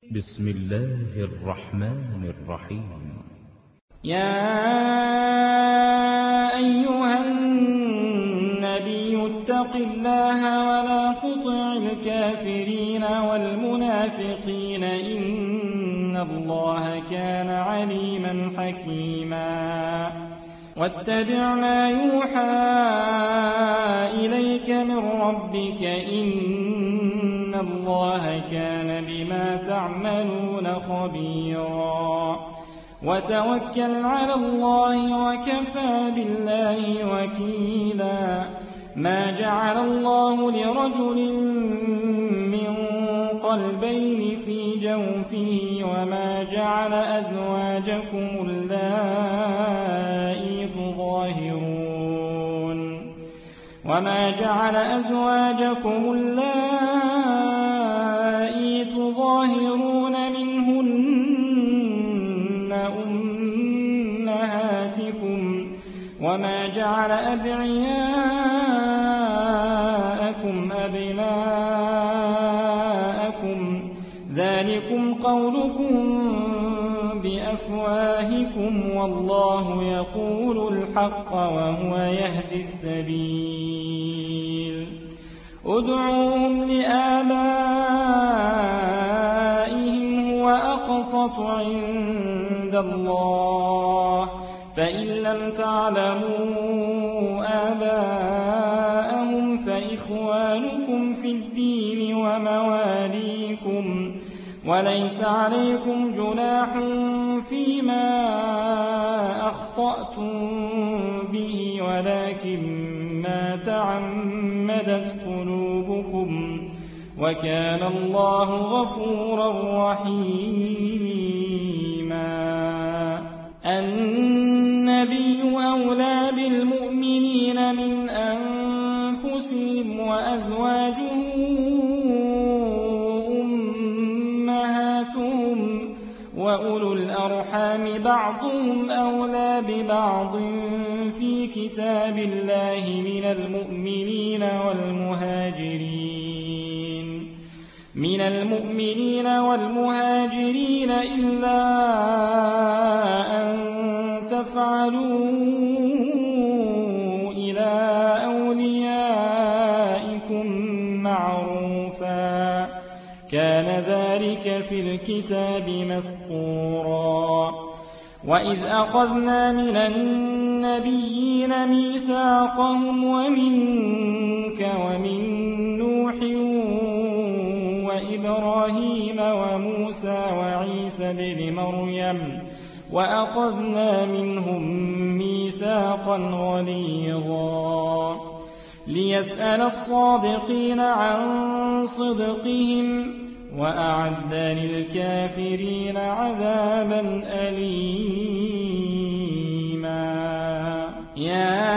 بسم الله الرحمن الرحيم. يا أيها النبي اتق الله ولا تطع الكافرين والمنافقين إن الله كان عليما حكيما واتبع ما يوحى إليك من ربك إن الله كان بما تعملون خبيرا وتوكل على الله وكفى بالله وكيلا ما جعل الله لرجل من قلبين في جوفه وما جعل أزواجكم اللائي تظاهرون منهن أمهاتكم وما جعل أدعياءكم أبناءكم ذلكم قولكم بأفواهكم والله يقول الحق وهو يهدي السبيل ادعوهم لآبائهم هو أقسط عند الله فإن لم تعلموا آباءهم فإخوانكم في الدين ومواليكم وليس عليكم جناح فيما أخطأتم به ولكن ما تعمدت قلوبكم وكان الله غفورا رحيما النبي أولى بالمؤمنين من أنفسهم وأزواجه أمهاتهم وأولو الأرحام بعضهم أولى ببعض في كتاب الله من المؤمنين والمهاجرين إلا أن تفعلوا إلى أوليائكم معروفا كان ذلك في الكتاب مسطورا وإذ أخذنا من النبيين ميثاقهم ومنك ومن نوح وإبراهيم وموسى وعيسى بن مريم وأخذنا منهم ميثاقا غليظا ليسأل الصادقين عن صدقهم وأعد للكافرين عذابا أليما يا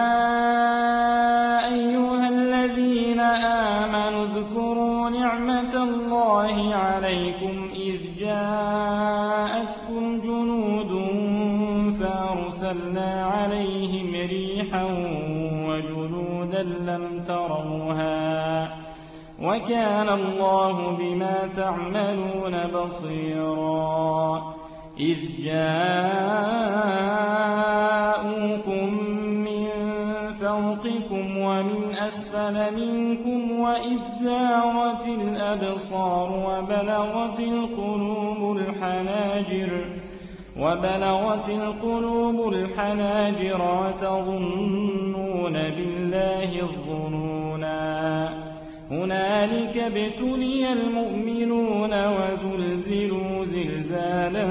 أيها الذين آمنوا اذكروا نعمة الله عليكم إذ جاءتكم جنود فأرسلنا عليهم ريحا وجنودا لم تروها وكان الله بما تعملون بصيرا إذ جاءوكم من فوقكم ومن أسفل منكم وإذ زاغت الأبصار وبلغت القلوب الحناجر وتظنون بالله الظنونا هنالك ابتلي المؤمنون وزلزلوا زلزالا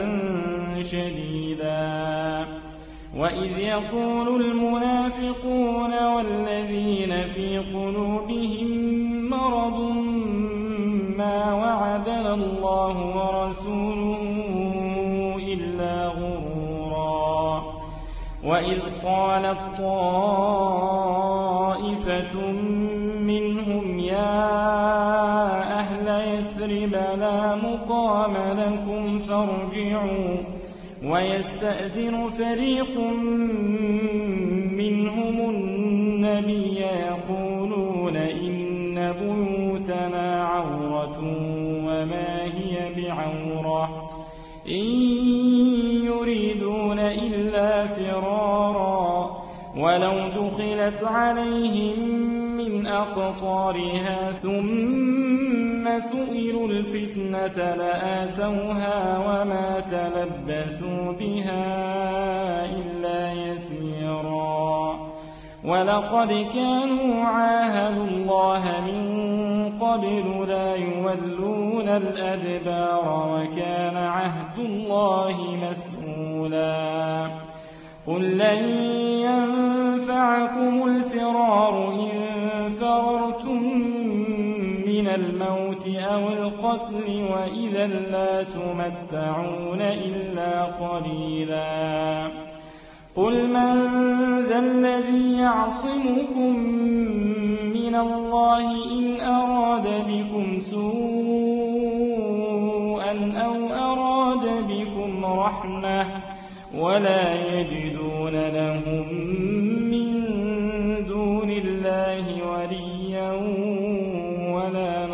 شديدا وإذ يقول المنافقون والذين في قلوبهم مرض ما وعدنا الله ورسوله إلا غرورا وإذ قالت طائفة منهم يا أهل يثرب لا مقام لكم فارجعوا ويستأذن فريق منهم النبي يقولون إن بيوتنا عورة وما هي بعورة عورة إن يريدون إلا فرارا ولو دخلت عليهم من أقطارها ثم سئلوا الفتنة لآتوها وما تلبثوا بها إلا يسيرا ولقد كانوا عاهدوا الله من قبل لا يولون الأدبار وكان عهد الله مسؤولا قل لن ينفعكم الفرار إن فررتم من الموت أو القتل وإذا لا تمتعون إلا قليلا قل من ذا الذي يعصمكم من الله إن أراد بكم سوءا أو أراد بكم رحمة ولا يجدون لهم من دون الله وليا ولا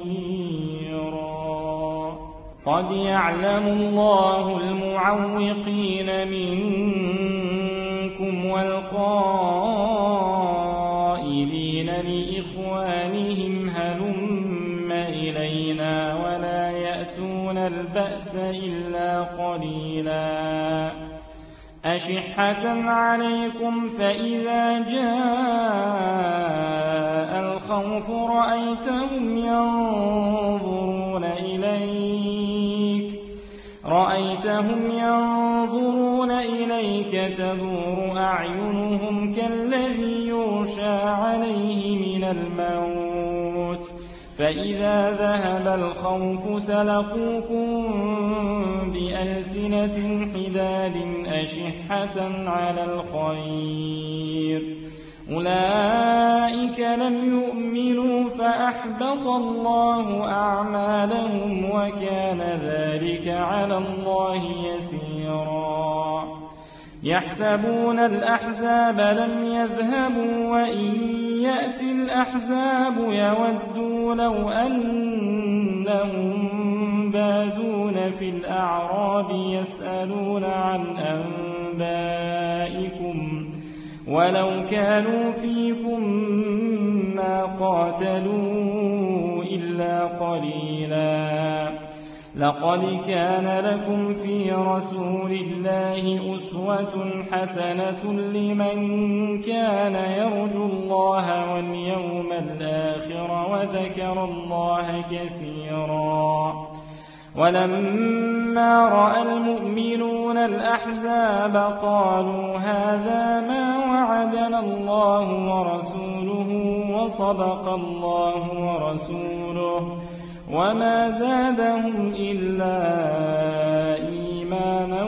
نصيرا قد يعلم الله المعوقين منكم والقائلين لإخوانهم هلم إلينا ولا يأتون البأس إلا قليلا أشحة عليكم فإذا جاء الخوف رأيتهم ينظرون إليك تدور أعينهم كالذي يغشى عليه من الموت فإذا ذهب الخوف سلقوكم بألسنة حداد أشحة على الخير أولئك لم يؤمنوا فأحبط الله أعمالهم وكان ذلك على الله يسيرا يحسبون الأحزاب لم يذهبوا وإن يأتي الأحزاب يودوا لو أنهم بادون في الأعراب يسألون عن أنبائكم ولو كانوا فيكم ما قاتلوا إلا قليلا لقد كان لكم في رسول الله أسوة حسنة لمن كان يرجو الله واليوم الآخر وذكر الله كثيرا ولما رأى المؤمنون الأحزاب قالوا هذا ما وعدنا الله ورسوله وصدق الله ورسوله وما زادهم إلا إيمانا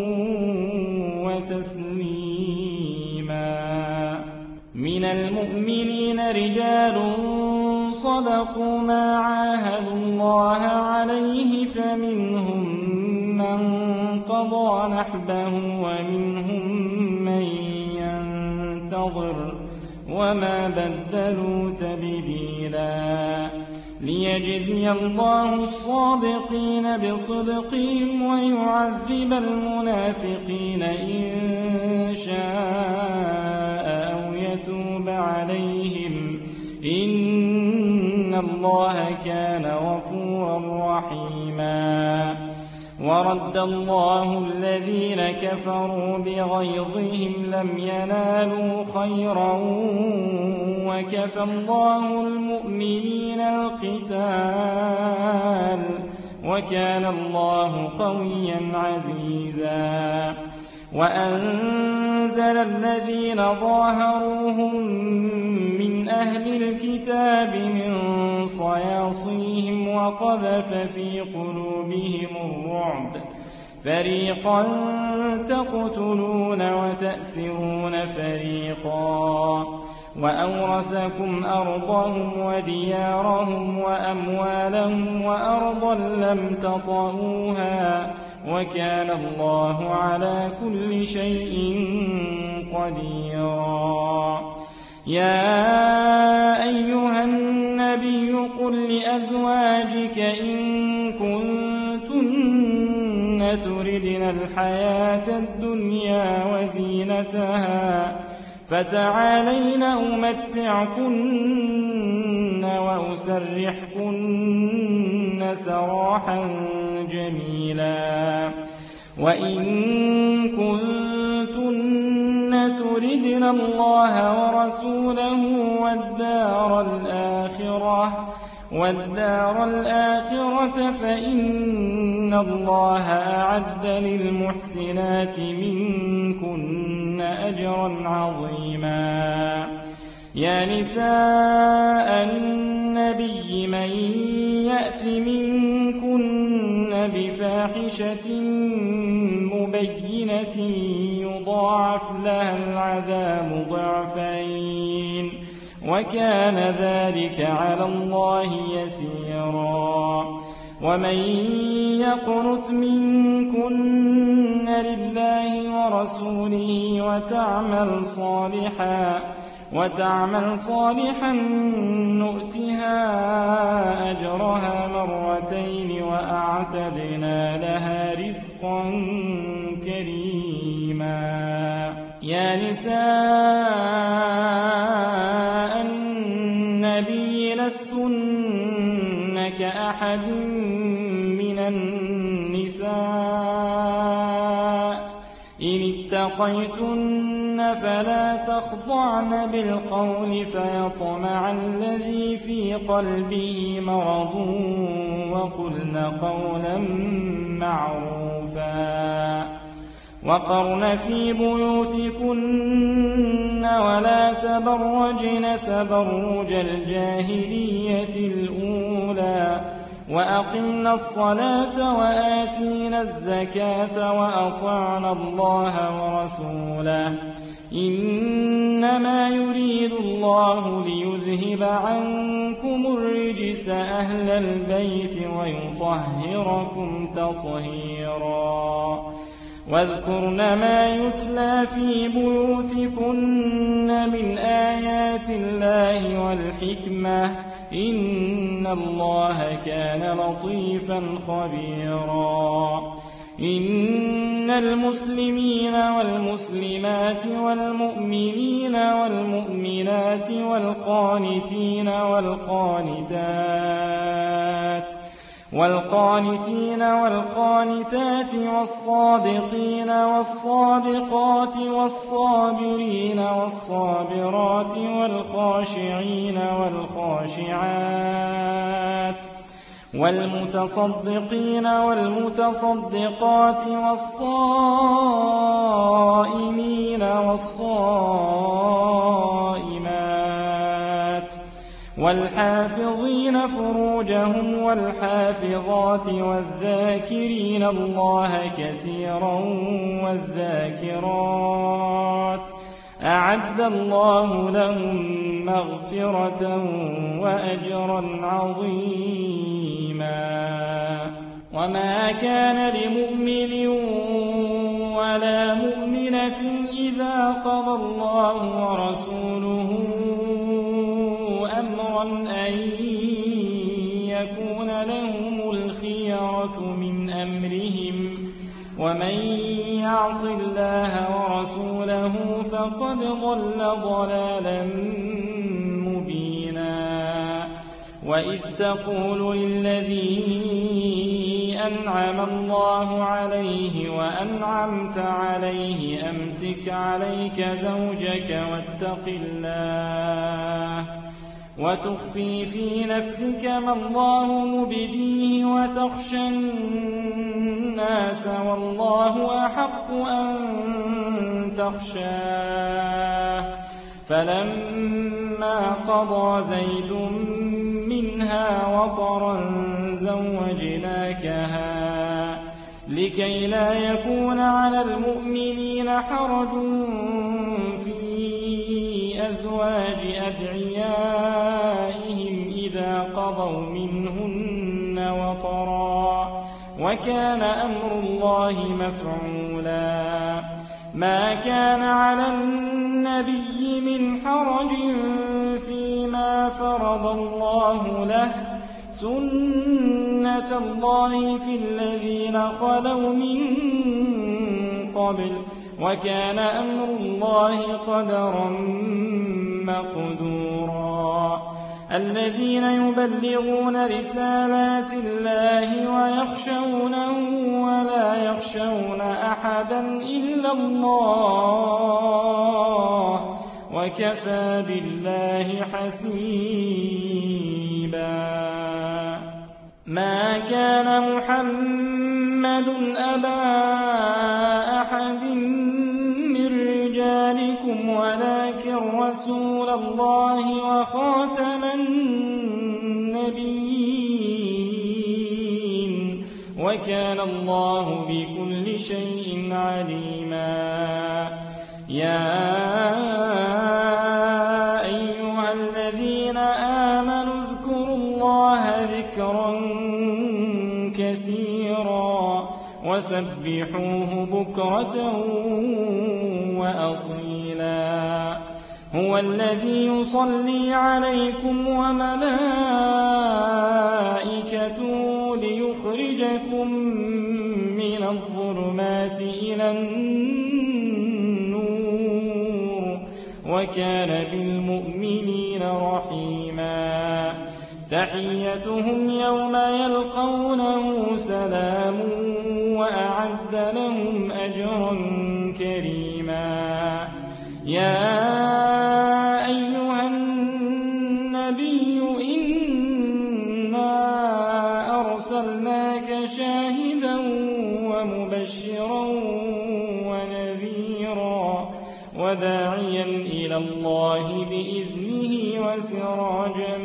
وتسليما من المؤمنين رجال صدقوا ما عاهدوا الله عليه فمنهم من قضى نحبه ومنهم من ينتظر وما بدلوا تبديلا ليجزي الله الصادقين بصدقهم ويعذب المنافقين إن شاء أو يتوب عليهم إن الله كان غفورا رحيما ورد الله الذين كفروا بغيظهم لم ينالوا خيرا وكفى الله المؤمنين القتال وكان الله قويا عزيزا وأنزل الذين ظاهروهم من أهل الكتاب من صياصيهم وقذف في قلوبهم الرعب فريقا تقتلون وتأسرون فريقا وأورثكم أرضهم وديارهم وأموالهم وأرضا لم تطئوها وكان الله على كل شيء قديرا يا أيها النبي قل لأزواجك إن كنتن تردن الحياة الدنيا وزينتها فتعالين أمتعكن وأسرحكن سراحا جميلا وإن كنتن تردن الله ورسوله والدار الآخرة فإن الله أعد للمحسنات منكن أجرا عظيما يا نساء النبي من يأت منكن بفاحشة مبينة يضاعف لها العذاب ضعفين وكان ذلك على الله يسيرا ومن يقنت منكن لله ورسوله وتعمل صالحا نؤتها أجرها مرتين وأعتدنا لها رزقا كريما يا نساء النبي لستن كأحد من النساء إن اتقيتن فلا تخضعن بالقول فيطمع الذي في قلبه مرض وقلن قولا معروفا وقرن في بيوتكن ولا تبرجن تبرج الجاهلية الأولى وأقمنا الصلاة وآتينا الزكاة وأطعنا الله ورسوله إنما يريد الله ليذهب عنكم الرجس أهل البيت ويطهركم تطهيرا واذكرن ما يتلى في بيوتكن من آيات الله والحكمة إن الله كان لطيفا خبيرا إن المسلمين والمسلمات والمؤمنين والمؤمنات والقانتين والقانتات والصادقين والصادقات والصابرين والصابرات والخاشعين والخاشعات والمتصدقين والمتصدقات والصائمين والصائمات والحافظين فروجهم والحافظات والذاكرين الله كثيرا والذاكرات أعد الله لهم مغفرة وأجرا عظيما وما كان لمؤمن ولا مؤمنة إذا قضى الله ورسوله أمرا أن يكون لهم الخيرة من أمرهم ومن يعص الله ورسوله فقد ضل ضلالا مبينا وإذ تقول للذي أنعم الله عليه وأنعمت عليه أمسك عليك زوجك واتق الله وتخفي في نفسك ما الله مبديه وتخشى الناس والله أحق أن تخشاه فلما قضى زيد منها وطرا زوجناكها لكي لا يكون على المؤمنين حرج في أزواج أدعيائهم إذا قضوا منهن وطرا وكان أمر الله مفعولا ما كان على النبي من حرج فيما فرض الله له سُنَّةَ اللَّهِ فِي الَّذِينَ خَلَوْا مِن قَبْلُ ۚ وَكَانَ أَمْرُ اللَّهِ قَدَرًا مَّقْدُورًا الَّذِينَ يُبَلِّغُونَ رِسَالَاتِ اللَّهِ وَيَخْشَوْنَهُ وَلَا يَخْشَوْنَ أَحَدًا إِلَّا اللَّهَ ۗ وَكَفَىٰ بِاللَّهِ حَسِيبًا مَا كَانَ مُحَمَّدٌ أَبَا أَحَدٍ مِّن رِّجَالِكُمْ وَلَٰكِن رَّسُولَ اللَّهِ وَخَاتَمَ النَّبِيِّينَ ۗ وَكَانَ اللَّهُ بِكُلِّ شَيْءٍ عَلِيمًا يَا أَيُّهَا الَّذِينَ آمَنُوا اذْكُرُوا اللَّهَ ذِكْرًا كَثِيرًا وَسَبِّحُوهُ بُكْرَةً وَأَصِيلًا هُوَ الَّذِي يُصَلِّي عَلَيْكُمْ وَمَلَائِكَتُهُ لِيُخْرِجَكُم مِّنَ الظُّلُمَاتِ إِلَى النُّورِ ۚ وَكَانَ بِالْمُؤْمِنِينَ رَحِيمًا تَحِيَّتُهُمْ يَوْمَ يَلْقَوْنَهُ سَلَامٌ وَأَعَدَّ لَهُمْ أَجْرًا كَرِيمًا يَا أَيُّهَا النَّبِيُّ إِنَّا أَرْسَلْنَاكَ شَاهِدًا وَمُبَشِّرًا وَنَذِيرًا وَدَاعِيًا إِلَى اللَّهِ بِإِذْنِهِ وَسِرَاجًا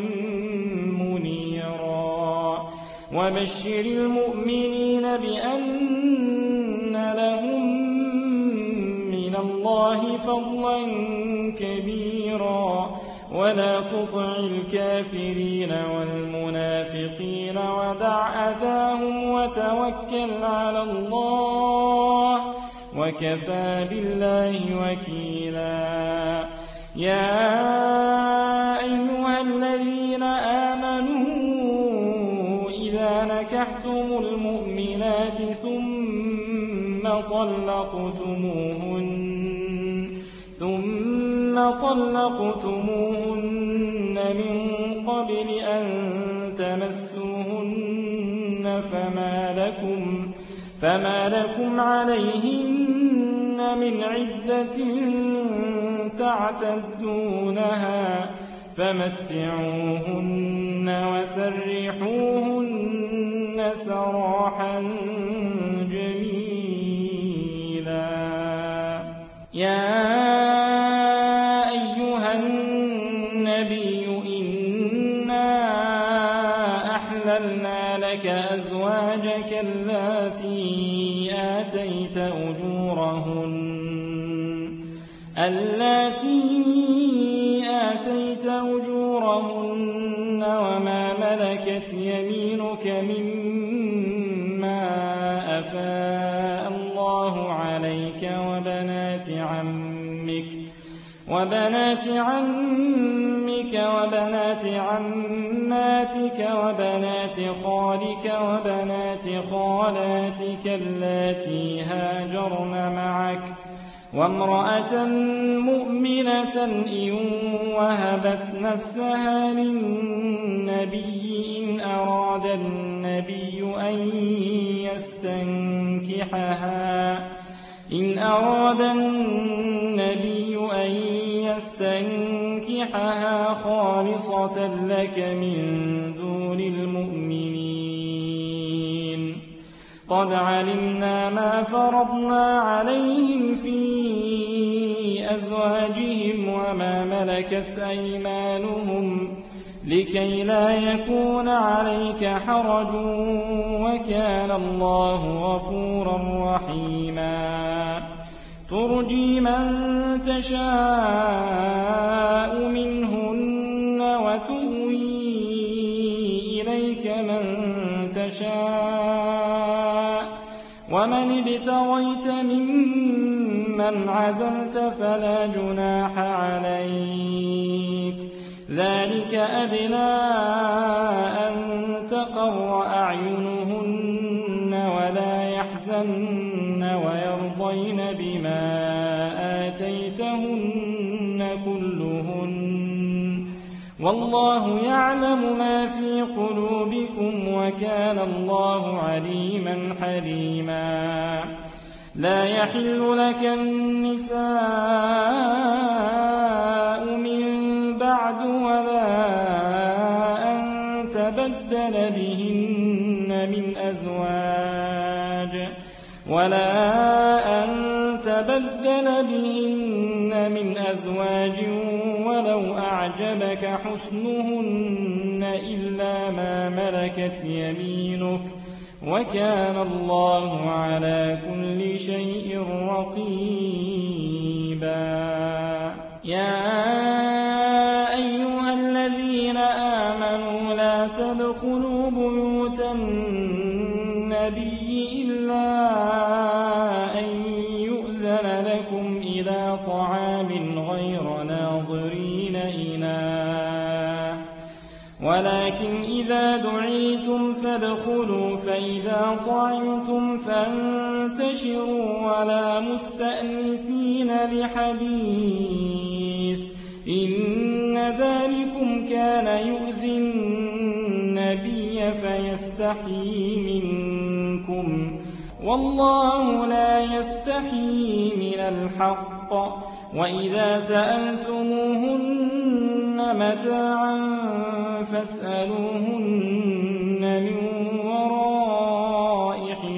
مُّنِيرًا وَبَشِّرِ الْمُؤْمِنِينَ بِأَنَّ لَهُم مِّنَ اللَّهِ فَضْلًا كَبِيرًا وَلَا تُطِعِ الْكَافِرِينَ وَالْمُنَافِقِينَ وَدَعْ أَذَاهُمْ وَتَوَكَّلْ عَلَى اللَّهِ ۚ وَكَفَىٰ بِاللَّهِ وَكِيلًا يَا أَيُّهَا الَّذِينَ آمَنُوا إِذَا نَكَحْتُمُ الْمُؤْمِنَاتِ ثُمَّ طَلَّقْتُمُوهُنَّ مِن قَبْلِ أَن تَمَسُّوهُنَّ فَمَا لَكُمْ عَلَيْهِنَّ مِنْ عِدَّةٍ تَعْتَدُّونَهَا فَمَتِّعُوهُنَّ وَسَرِّحُوهُنَّ سَرَاحًا جَمِيلًا يَا أَيُّهَا النَّبِيُّ إِنَّا أَحْلَلْنَا لَكَ أَزْوَاجَكَ اللَّاتِي آتَيْتَ أُجُورَهُنَّ وَمَا مَلَكَتْ يَمِينُكَ مِمَّا أَفَاءَ اللَّهُ عَلَيْكَ وَبَنَاتِ عَمِّكَ وَبَنَاتِ عَمَّاتِكَ وَبَنَاتِ خَالِكَ وَبَنَاتِ خَالَاتِكَ اللَّاتِي هَاجَرْنَ مَعَكَ وَامْرَأَةً مُّؤْمِنَةً إِن وَهَبَتْ نَفْسَهَا لِلنَّبِيِّ إِنْ أَرَادَ النَّبِيُّ أَن يَسْتَنكِحَهَا خَالِصَةً لَّكَ مِن دُونِ الْمُؤْمِنِينَ قَدْ عَلِمْنَا مَا فَرَضْنَا عَلَيْهِمْ فِي أَزْوَاجِهِمْ وَمَا مَلَكَتْ أَيْمَانُهُمْ لِكَيْ لَا يَكُونَ عَلَيْكَ حَرَجٌ وَكَانَ اللَّهُ غَفُورًا رَّحِيمًا تُرْجِي مَن تَشَاءُ مِنْهُنَّ وَتُؤْوِي إِلَيْكَ مَن تَشَاءُ وَمَنِ ابْتَغَيْتَ مِمَّنْ عَزَلْتَ فَلَا جُنَاحَ عَلَيْكَ ذَلِكَ أَدْنَىٰ أَن يحزن ويرضين بما آتيتهن كلهن والله يعلم ما في قلوبكم وكان الله عليما حليما لا يحل لك النساء من بعد ولا أن تبدل بهن من أزواج ولو أعجبك حسنهن إلا ما ملكت يمينك وكان الله على كل شيء رقيبا يا أيها الذين آمنوا لا تدخلوا بيوت النبي إلا أن يؤذن لكم إلى طعام غير ناظرين إناه ولكن إذا دعيتم فادخلوا فإذا طعمتم فانتشروا ولا مستأنسين لحديث إن ذلكم كان يؤذي النبي فيستحيي منكم والله لا يستحيي من الحق وإذا سألتموهن متاعا فاسألوهن من وراء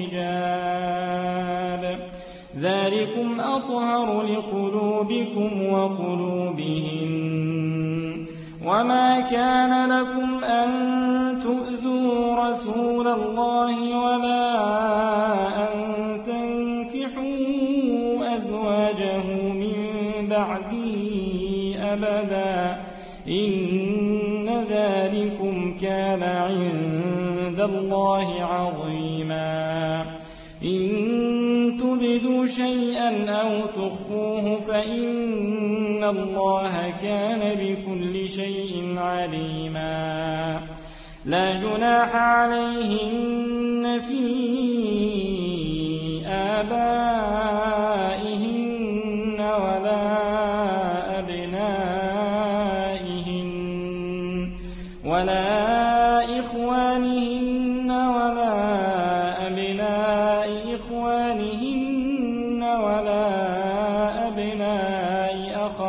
حجاب ذلكم أطهر لقلوبكم وقلوبهن وما كان لكم أن تؤذوا رسول الله ولا أن تنكحوا أزواجه من بعده أبدا إن ذلكم كان عند الله عظيما إن تبدوا شيئا أو تخفوه فإن الله كان بكل شيء عليما لا جناح عليهن في آبائهن ولا إخوانهن ولا أبناء إخوانهن ولا أبناء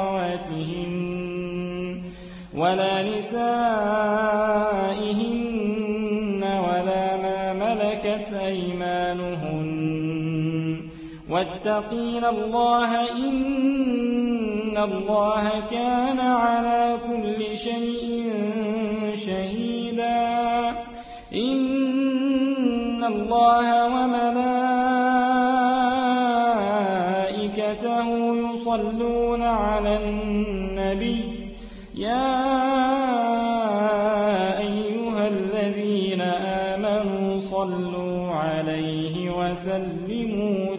أخواتهن ولا نسائهن ولا ما ملكت أيمانهن واتقين الله إن الله كان على كل شيء شهيدا إن الله وملائكته يصلون على النبي يا أيها الذين آمنوا صلوا عليه وسلموا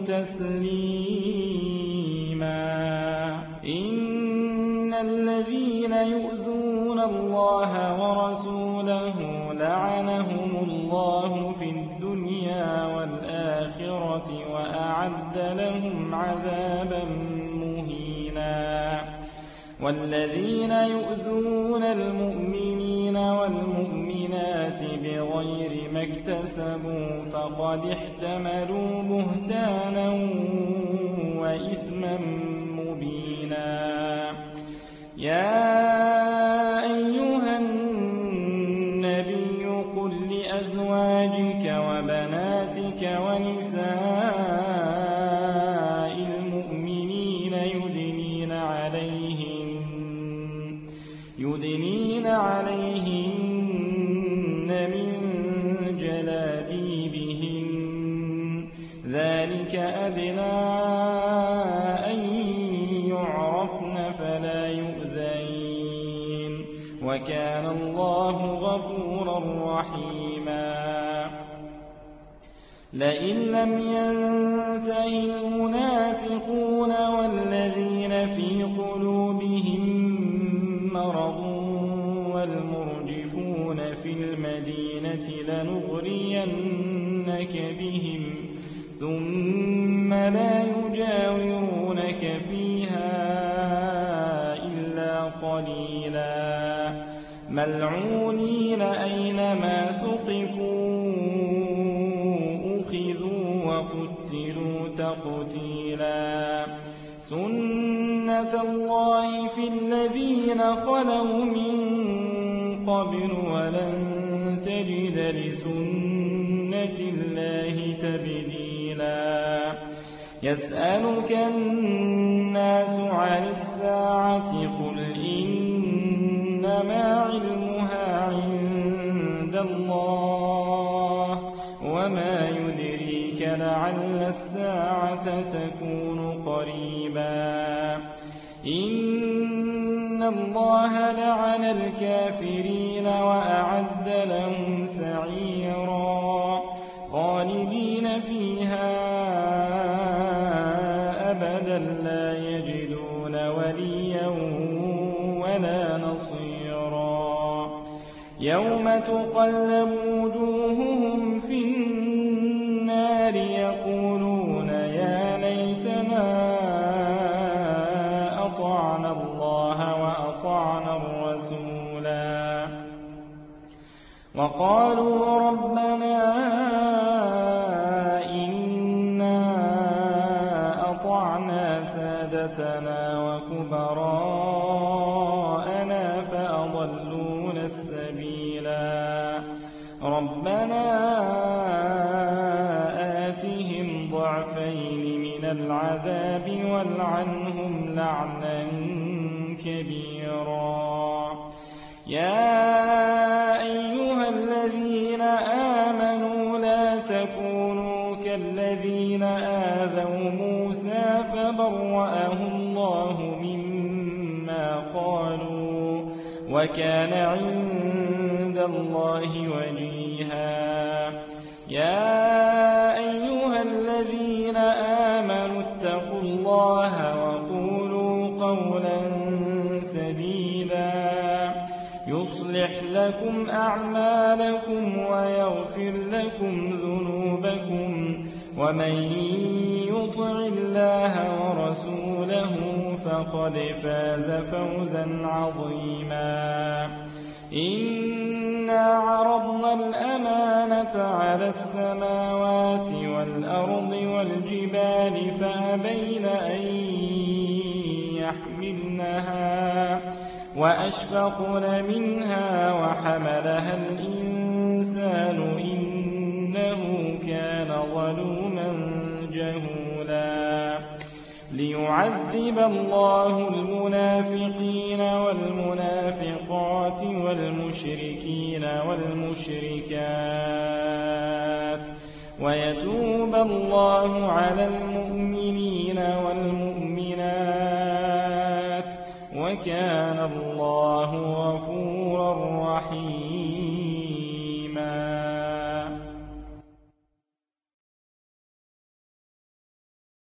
تسليما إن الذين يؤذون الله ورسوله لعنهم الله في الدنيا والآخرة وأعد لهم عذابا مهينا والذين يؤذون المؤمنين والمؤمنات بغير ما اكتسبوا فقد احتملوا بهتانا وإثما مبينا يا أيها النبي قل لأزواجك وبناتك ونساء المؤمنين يدنين عليهن من جلابيبهن ذلك أدنى أن يعرفن فلا يؤذين وكان الله غفورا رحيما لئن لم ينته المنافقون والذين في قلوبهم مرض والمرجفون في المدينة لنغرينك بهم ثم لا يجاورونك فيها إلا قليلا ملعونين أينما ثقفوا أخذوا وقتلوا تقتيلا سنة الله في الذين خلوا من قبل ولن تجد لسنة الله تبديلا يسألك الناس عن الساعة قل إنما علمها عند الله وما يدريك لعل الساعة تكون قريبا إن الله لعن الكافرين وأعد لهم سعيرا خالدين فيها أبدا لا يجدون وليا ولا نصيرا يوم تقلب وجوههم في النار يقولون يا ليتنا أطعنا الله وأطعنا الرسولا وقالوا ربنا إنا أطعنا سادتنا وكبراءنا فأضلونا السبيلا ربنا آتهم ضعفين من العذاب والعنهم لعنا كبيرا يا أيها الذين آمنوا لا تكونوا كالذين آذوا موسى فبرأه الله مما قالوا وكان عند الله وجيها يا أيها الذين آمنوا اتقوا الله وقولوا قولا سديدا يصلح لكم أعمالكم ويغفر لكم ذنوبكم ومن يطع الله ورسوله فقد فاز فوزا عظيما إنا عرضنا الأمانة على السماوات والأرض والجبال فأبين أن يحملنها وأشفقن منها وحملها الإنسان إنه كان ظلوما جهولا ليعذب الله المنافقين والمنافقات والمشركين والمشركات ويتوب الله على المؤمنين والمؤمنات وكان الله غفورا رحيما